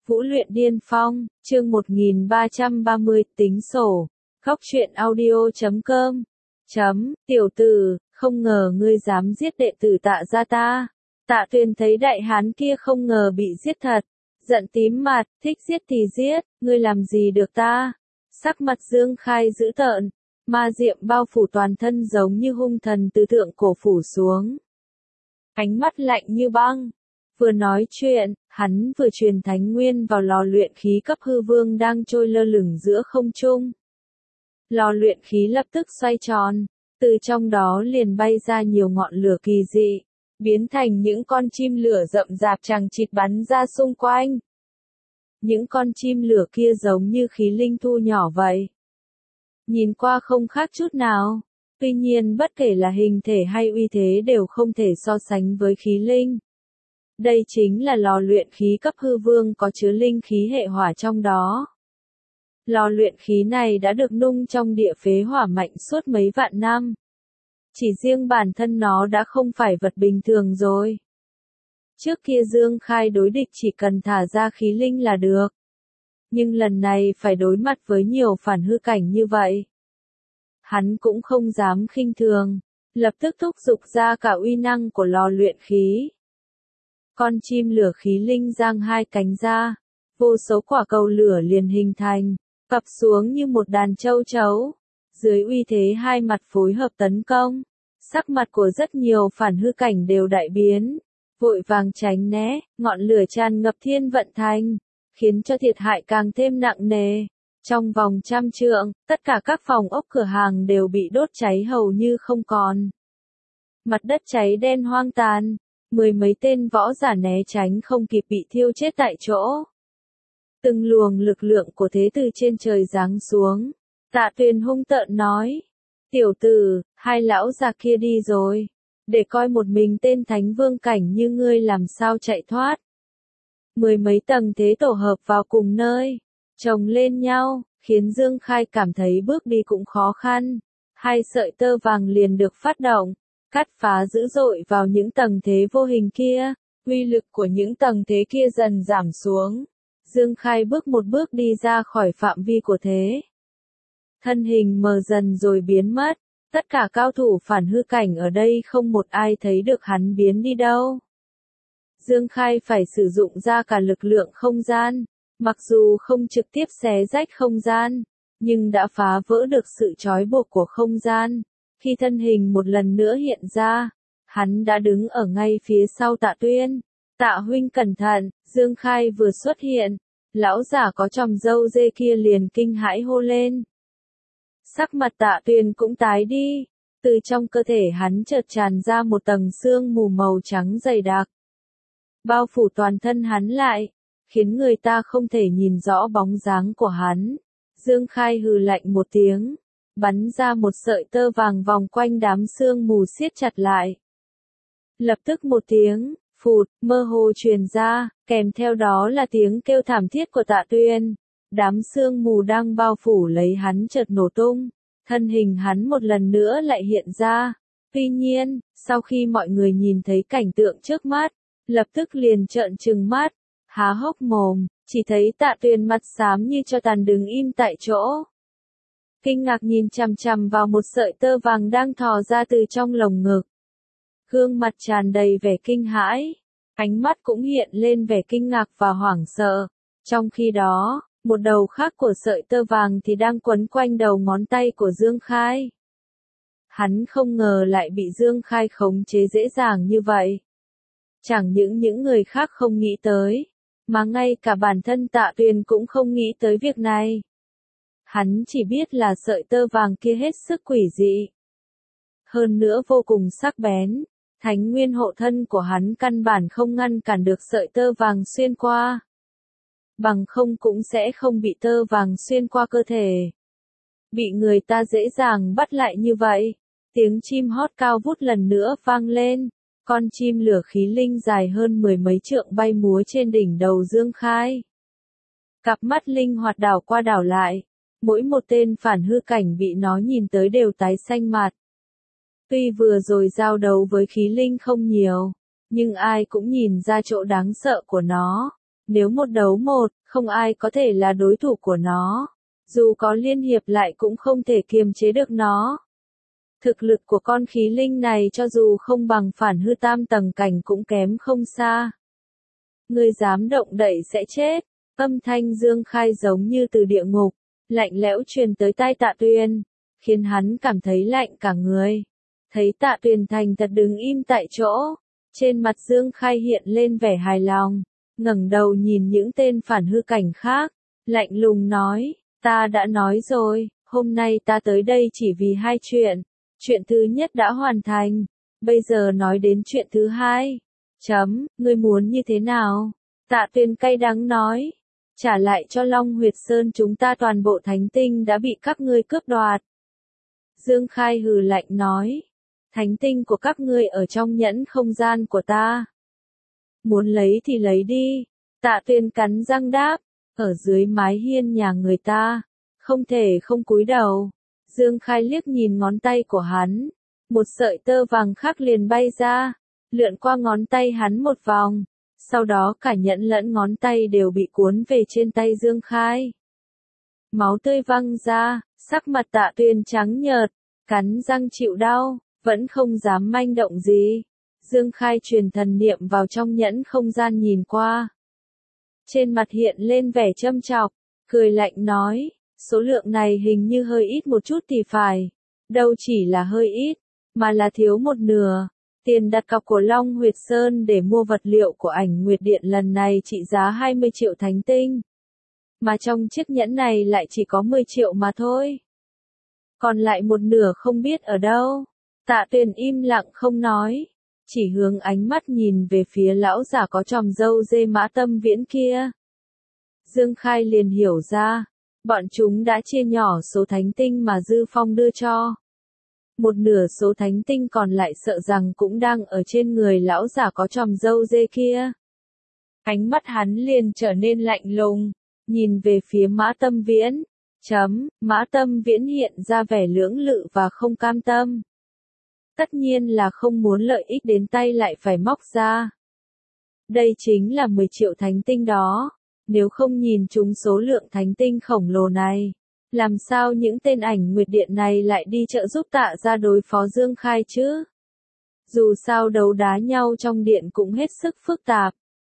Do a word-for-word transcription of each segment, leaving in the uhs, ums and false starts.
Vũ luyện điên phong, chương một nghìn ba trăm ba mươi, tính sổ. Góc truyện audio chấm com. Chấm, tiểu tử, không ngờ ngươi dám giết đệ tử Tạ gia ta. Tạ Tuyền thấy đại hán kia không ngờ bị giết thật, giận tím mặt, thích giết thì giết, ngươi làm gì được ta. Sắc mặt Dương Khai dữ tợn, ma diệm bao phủ toàn thân giống như hung thần từ thượng cổ phủ xuống. Ánh mắt lạnh như băng. Vừa nói chuyện, hắn vừa truyền thánh nguyên vào lò luyện khí cấp hư vương đang trôi lơ lửng giữa không trung. Lò luyện khí lập tức xoay tròn, từ trong đó liền bay ra nhiều ngọn lửa kỳ dị, biến thành những con chim lửa rậm rạp chằng chịt bắn ra xung quanh. Những con chim lửa kia giống như khí linh thu nhỏ vậy. Nhìn qua không khác chút nào, tuy nhiên bất kể là hình thể hay uy thế đều không thể so sánh với khí linh. Đây chính là lò luyện khí cấp hư vương có chứa linh khí hệ hỏa trong đó. Lò luyện khí này đã được nung trong địa phế hỏa mạnh suốt mấy vạn năm. Chỉ riêng bản thân nó đã không phải vật bình thường rồi. Trước kia Dương Khai đối địch chỉ cần thả ra khí linh là được. Nhưng lần này phải đối mặt với nhiều phản hư cảnh như vậy. Hắn cũng không dám khinh thường, lập tức thúc giục ra cả uy năng của lò luyện khí. Con chim lửa khí linh giang hai cánh ra, vô số quả cầu lửa liền hình thành, cặp xuống như một đàn châu chấu. Dưới uy thế hai mặt phối hợp tấn công, sắc mặt của rất nhiều phản hư cảnh đều đại biến, vội vàng tránh né, ngọn lửa tràn ngập thiên vận thành, khiến cho thiệt hại càng thêm nặng nề. Trong vòng trăm trượng, tất cả các phòng ốc cửa hàng đều bị đốt cháy hầu như không còn. Mặt đất cháy đen hoang tàn. Mười mấy tên võ giả né tránh không kịp bị thiêu chết tại chỗ. Từng luồng lực lượng của thế từ trên trời giáng xuống. Tạ Tuyền hung tợn nói. Tiểu tử, hai lão già kia đi rồi. Để coi một mình tên thánh vương cảnh như ngươi làm sao chạy thoát. Mười mấy tầng thế tổ hợp vào cùng nơi. Chồng lên nhau, khiến Dương Khai cảm thấy bước đi cũng khó khăn. Hai sợi tơ vàng liền được phát động. Cắt phá dữ dội vào những tầng thế vô hình kia, uy lực của những tầng thế kia dần giảm xuống. Dương Khai bước một bước đi ra khỏi phạm vi của thế. Thân hình mờ dần rồi biến mất, tất cả cao thủ phản hư cảnh ở đây không một ai thấy được hắn biến đi đâu. Dương Khai phải sử dụng ra cả lực lượng không gian, mặc dù không trực tiếp xé rách không gian, nhưng đã phá vỡ được sự trói buộc của không gian. Khi thân hình một lần nữa hiện ra, hắn đã đứng ở ngay phía sau Tạ Tuyên. Tạ huynh cẩn thận, Dương Khai vừa xuất hiện, lão giả có chòm râu dê kia liền kinh hãi hô lên. Sắc mặt Tạ Tuyên cũng tái đi, từ trong cơ thể hắn chợt tràn ra một tầng sương mù màu trắng dày đặc. Bao phủ toàn thân hắn lại, khiến người ta không thể nhìn rõ bóng dáng của hắn. Dương Khai hừ lạnh một tiếng. Bắn ra một sợi tơ vàng vòng quanh đám sương mù siết chặt lại. Lập tức một tiếng, phụt, mơ hồ truyền ra, kèm theo đó là tiếng kêu thảm thiết của Tạ Tuyên. Đám sương mù đang bao phủ lấy hắn chợt nổ tung, thân hình hắn một lần nữa lại hiện ra. Tuy nhiên, sau khi mọi người nhìn thấy cảnh tượng trước mắt, lập tức liền trợn trừng mắt, há hốc mồm, chỉ thấy Tạ Tuyên mặt xám như cho tàn đứng im tại chỗ. Kinh ngạc nhìn chằm chằm vào một sợi tơ vàng đang thò ra từ trong lồng ngực. Gương mặt tràn đầy vẻ kinh hãi, ánh mắt cũng hiện lên vẻ kinh ngạc và hoảng sợ. Trong khi đó, một đầu khác của sợi tơ vàng thì đang quấn quanh đầu ngón tay của Dương Khai. Hắn không ngờ lại bị Dương Khai khống chế dễ dàng như vậy. Chẳng những những người khác không nghĩ tới, mà ngay cả bản thân Tạ Tuyền cũng không nghĩ tới việc này. Hắn chỉ biết là sợi tơ vàng kia hết sức quỷ dị. Hơn nữa vô cùng sắc bén, thánh nguyên hộ thân của hắn căn bản không ngăn cản được sợi tơ vàng xuyên qua. Bằng không cũng sẽ không bị tơ vàng xuyên qua cơ thể. Bị người ta dễ dàng bắt lại như vậy. Tiếng chim hót cao vút lần nữa vang lên. Con chim lửa khí linh dài hơn mười mấy trượng bay múa trên đỉnh đầu Dương Khai. Cặp mắt linh hoạt đảo qua đảo lại. Mỗi một tên phản hư cảnh bị nó nhìn tới đều tái xanh mặt. Tuy vừa rồi giao đấu với khí linh không nhiều, nhưng ai cũng nhìn ra chỗ đáng sợ của nó. Nếu một đấu một, không ai có thể là đối thủ của nó. Dù có liên hiệp lại cũng không thể kiềm chế được nó. Thực lực của con khí linh này cho dù không bằng phản hư tam tầng cảnh cũng kém không xa. Ngươi dám động đậy sẽ chết. Âm thanh Dương Khai giống như từ địa ngục, lạnh lẽo truyền tới tai Tạ Tuyền, khiến hắn cảm thấy lạnh cả người. Thấy Tạ Tuyền thành thật đứng im tại chỗ, trên mặt Dương Khai hiện lên vẻ hài lòng, ngẩng đầu nhìn những tên phản hư cảnh khác, lạnh lùng nói, ta đã nói rồi, hôm nay ta tới đây chỉ vì hai chuyện. Chuyện thứ nhất đã hoàn thành, bây giờ nói đến chuyện thứ hai. Chấm, ngươi muốn như thế nào? Tạ Tuyền cay đắng nói, trả lại cho Long Huyệt Sơn chúng ta toàn bộ thánh tinh đã bị các ngươi cướp đoạt. Dương Khai hừ lạnh nói, thánh tinh của các ngươi ở trong nhẫn không gian của ta. Muốn lấy thì lấy đi. Tạ Tuyền cắn răng đáp, ở dưới mái hiên nhà người ta, không thể không cúi đầu. Dương Khai liếc nhìn ngón tay của hắn, một sợi tơ vàng khác liền bay ra, lượn qua ngón tay hắn một vòng, sau đó cả nhẫn lẫn ngón tay đều bị cuốn về trên tay Dương Khai. Máu tươi văng ra, sắc mặt Tạ Tuyền trắng nhợt, cắn răng chịu đau, vẫn không dám manh động gì. Dương Khai truyền thần niệm vào trong nhẫn không gian nhìn qua. Trên mặt hiện lên vẻ châm chọc, cười lạnh nói, số lượng này hình như hơi ít một chút thì phải. Đâu chỉ là hơi ít, mà là thiếu một nửa. Tiền đặt cọc của Long Huyệt Sơn để mua vật liệu của ảnh Nguyệt Điện lần này trị giá hai mươi triệu thánh tinh. Mà trong chiếc nhẫn này lại chỉ có mười triệu mà thôi. Còn lại một nửa không biết ở đâu. Tạ Tuyền im lặng không nói, chỉ hướng ánh mắt nhìn về phía lão giả có chòm râu dê Mã Tâm Viễn kia. Dương Khai liền hiểu ra, bọn chúng đã chia nhỏ số thánh tinh mà Dư Phong đưa cho. Một nửa số thánh tinh còn lại sợ rằng cũng đang ở trên người lão giả có chòm râu dê kia. Ánh mắt hắn liền trở nên lạnh lùng, nhìn về phía Mã Tâm Viễn. Chấm, Mã Tâm Viễn hiện ra vẻ lưỡng lự và không cam tâm. Tất nhiên là không muốn lợi ích đến tay lại phải móc ra. Đây chính là mười triệu thánh tinh đó. Nếu không nhìn chúng số lượng thánh tinh khổng lồ này, làm sao những tên ảnh Nguyệt Điện này lại đi trợ giúp Tạ ra đối phó Dương Khai chứ? Dù sao đấu đá nhau trong điện cũng hết sức phức tạp.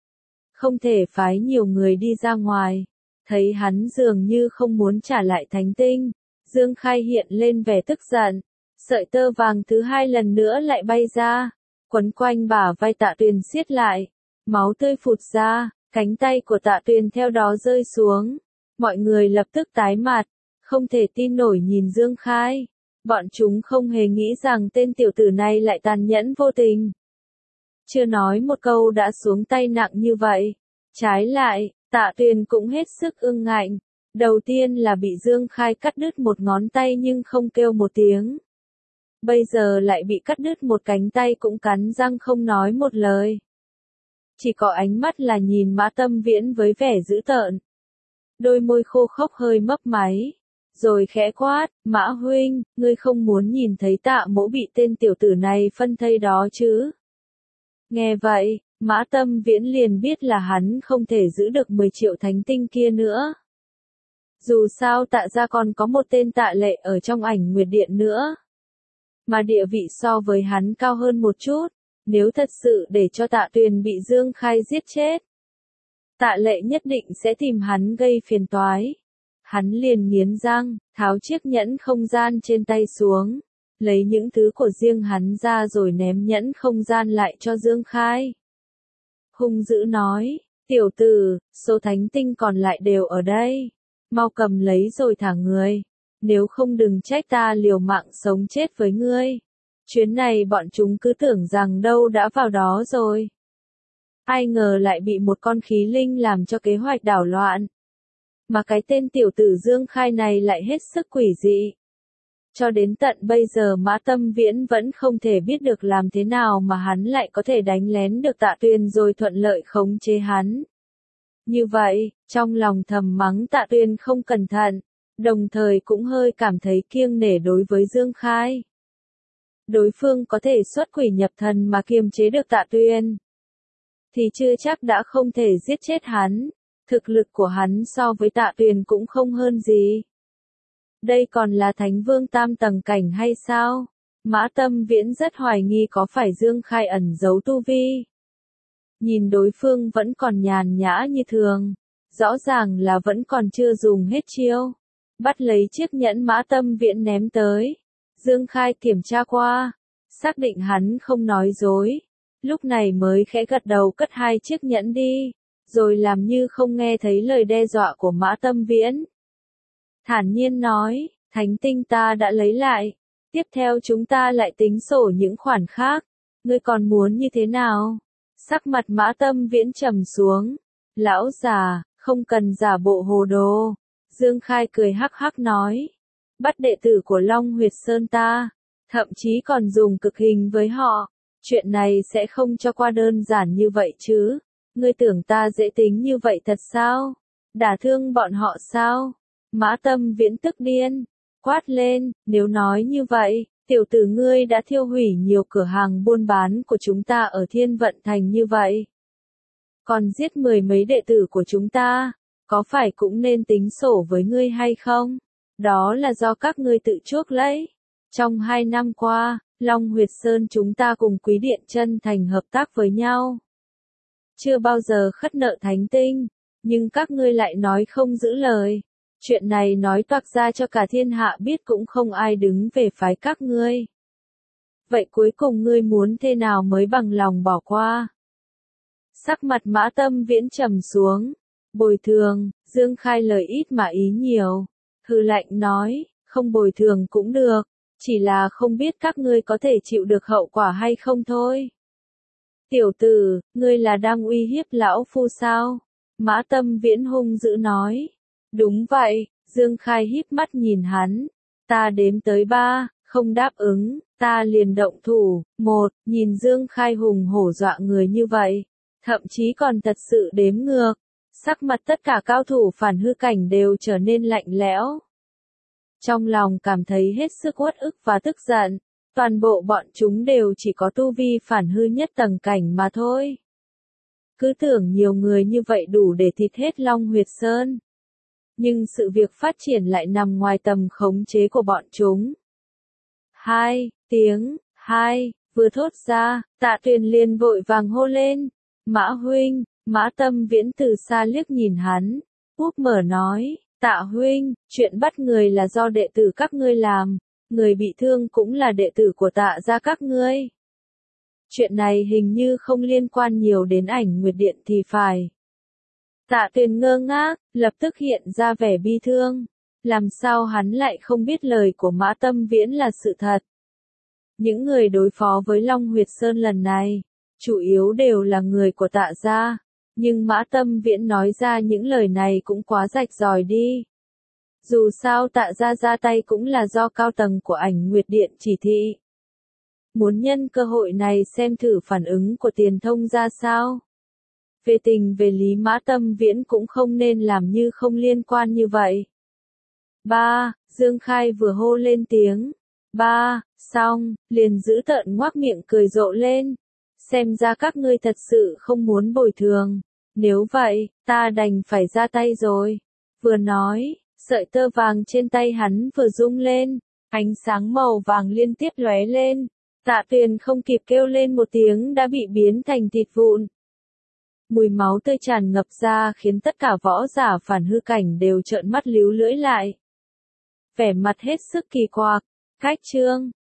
Không thể phái nhiều người đi ra ngoài. Thấy hắn dường như không muốn trả lại thánh tinh, Dương Khai hiện lên vẻ tức giận. Sợi tơ vàng thứ hai lần nữa lại bay ra, quấn quanh bả vai Tạ Tuyền siết lại, máu tươi phụt ra, cánh tay của Tạ Tuyền theo đó rơi xuống. Mọi người lập tức tái mặt, không thể tin nổi nhìn Dương Khai. Bọn chúng không hề nghĩ rằng tên tiểu tử này lại tàn nhẫn vô tình. Chưa nói một câu đã xuống tay nặng như vậy. Trái lại, Tạ Tuyền cũng hết sức ưng ngạnh. Đầu tiên là bị Dương Khai cắt đứt một ngón tay nhưng không kêu một tiếng. Bây giờ lại bị cắt đứt một cánh tay cũng cắn răng không nói một lời. Chỉ có ánh mắt là nhìn Mã Tâm Viễn với vẻ dữ tợn. Đôi môi khô khốc hơi mấp máy. Rồi khẽ quát, Mã huynh, ngươi không muốn nhìn thấy Tạ mỗ bị tên tiểu tử này phân thây đó chứ? Nghe vậy, Mã Tâm Viễn liền biết là hắn không thể giữ được mười triệu thánh tinh kia nữa. Dù sao Tạ ra còn có một tên Tạ Lệ ở trong ảnh Nguyệt Điện nữa. Mà địa vị so với hắn cao hơn một chút, nếu thật sự để cho Tạ Tuyền bị Dương Khai giết chết, Tạ Lệ nhất định sẽ tìm hắn gây phiền toái. Hắn liền nghiến răng, tháo chiếc nhẫn không gian trên tay xuống, lấy những thứ của riêng hắn ra rồi ném nhẫn không gian lại cho Dương Khai. Hung dữ nói, tiểu tử, số thánh tinh còn lại đều ở đây, mau cầm lấy rồi thả người. Nếu không đừng trách ta liều mạng sống chết với ngươi. Chuyến này bọn chúng cứ tưởng rằng đâu đã vào đó rồi. Ai ngờ lại bị một con khí linh làm cho kế hoạch đảo loạn. Mà cái tên tiểu tử Dương Khai này lại hết sức quỷ dị. Cho đến tận bây giờ Mã Tâm Viễn vẫn không thể biết được làm thế nào mà hắn lại có thể đánh lén được Tạ Tuyền rồi thuận lợi khống chế hắn. Như vậy, trong lòng thầm mắng Tạ Tuyền không cẩn thận. Đồng thời cũng hơi cảm thấy kiêng nể đối với Dương Khai. Đối phương có thể xuất quỷ nhập thần mà kiềm chế được Tạ Tuyền. thì chưa chắc đã không thể giết chết hắn. Thực lực của hắn so với Tạ Tuyền cũng không hơn gì. Đây còn là Thánh Vương tam tầng cảnh hay sao? Mã Tâm Viễn rất hoài nghi có phải Dương Khai ẩn giấu tu vi. Nhìn đối phương vẫn còn nhàn nhã như thường, rõ ràng là vẫn còn chưa dùng hết chiêu. Bắt lấy chiếc nhẫn Mã Tâm Viễn ném tới. Dương Khai kiểm tra qua, xác định hắn không nói dối. Lúc này mới khẽ gật đầu cất hai chiếc nhẫn đi, rồi làm như không nghe thấy lời đe dọa của Mã Tâm Viễn. Thản nhiên nói, thánh tinh ta đã lấy lại, tiếp theo chúng ta lại tính sổ những khoản khác, ngươi còn muốn như thế nào? Sắc mặt Mã Tâm Viễn trầm xuống, lão già, không cần giả bộ hồ đồ. Dương Khai cười hắc hắc nói, bắt đệ tử của Long Huyệt Sơn ta, thậm chí còn dùng cực hình với họ, chuyện này sẽ không cho qua đơn giản như vậy chứ, ngươi tưởng ta dễ tính như vậy thật sao? Đả thương bọn họ sao? Mã Tâm Viễn tức điên, quát lên, nếu nói như vậy, tiểu tử ngươi đã thiêu hủy nhiều cửa hàng buôn bán của chúng ta ở Thiên Vận Thành như vậy. Còn giết mười mấy đệ tử của chúng ta, có phải cũng nên tính sổ với ngươi hay không? Đó là do các ngươi tự chuốc lấy. Trong hai năm qua, Long Huyệt Sơn chúng ta cùng Quý Điện Chân Thành hợp tác với nhau. Chưa bao giờ khất nợ thánh tinh, nhưng các ngươi lại nói không giữ lời. Chuyện này nói toạc ra cho cả thiên hạ biết cũng không ai đứng về phái các ngươi. Vậy cuối cùng ngươi muốn thế nào mới bằng lòng bỏ qua? Sắc mặt Mã Tâm Viễn trầm xuống. Bồi thường, Dương Khai lời ít mà ý nhiều. Hừ lạnh nói, không bồi thường cũng được, chỉ là không biết các ngươi có thể chịu được hậu quả hay không thôi. Tiểu tử, ngươi là đang uy hiếp lão phu sao? Mã Tâm Viễn hung dữ nói. Đúng vậy, Dương Khai híp mắt nhìn hắn. Ta đếm tới ba, không đáp ứng, ta liền động thủ. Một, nhìn Dương Khai hùng hổ dọa người như vậy, thậm chí còn thật sự đếm ngược. Sắc mặt tất cả cao thủ phản hư cảnh đều trở nên lạnh lẽo. Trong lòng cảm thấy hết sức uất ức và tức giận, toàn bộ bọn chúng đều chỉ có tu vi phản hư nhất tầng cảnh mà thôi. Cứ tưởng nhiều người như vậy đủ để thịt hết Long Huyệt Sơn. Nhưng sự việc phát triển lại nằm ngoài tầm khống chế của bọn chúng. Hai, tiếng, hai, vừa thốt ra, Tạ Tuyền liền vội vàng hô lên. Mã huynh, Mã Tâm Viễn từ xa liếc nhìn hắn, úp mở nói, Tạ huynh, chuyện bắt người là do đệ tử các ngươi làm, người bị thương cũng là đệ tử của Tạ gia các ngươi. Chuyện này hình như không liên quan nhiều đến Ảnh Nguyệt Điện thì phải. Tạ Tuyền ngơ ngác, lập tức hiện ra vẻ bi thương. Làm sao hắn lại không biết lời của Mã Tâm Viễn là sự thật? Những người đối phó với Long Huyệt Sơn lần này, chủ yếu đều là người của Tạ gia. Nhưng Mã Tâm Viễn nói ra những lời này cũng quá rạch ròi đi. Dù sao Tạ gia ra tay cũng là do cao tầng của Ảnh Nguyệt Điện chỉ thị. Muốn nhân cơ hội này xem thử phản ứng của Tiền Thông ra sao. Về tình về lý Mã Tâm Viễn cũng không nên làm như không liên quan như vậy. Ba, Dương Khai vừa hô lên tiếng. Ba, xong, liền giữ tợn ngoác miệng cười rộ lên. Xem ra các ngươi thật sự không muốn bồi thường. Nếu vậy, ta đành phải ra tay rồi. Vừa nói, sợi tơ vàng trên tay hắn vừa rung lên. Ánh sáng màu vàng liên tiếp lóe lên. Tạ Tuyền không kịp kêu lên một tiếng đã bị biến thành thịt vụn. Mùi máu tươi tràn ngập ra khiến tất cả võ giả phản hư cảnh đều trợn mắt líu lưỡi lại. Vẻ mặt hết sức kỳ quặc. Cách chương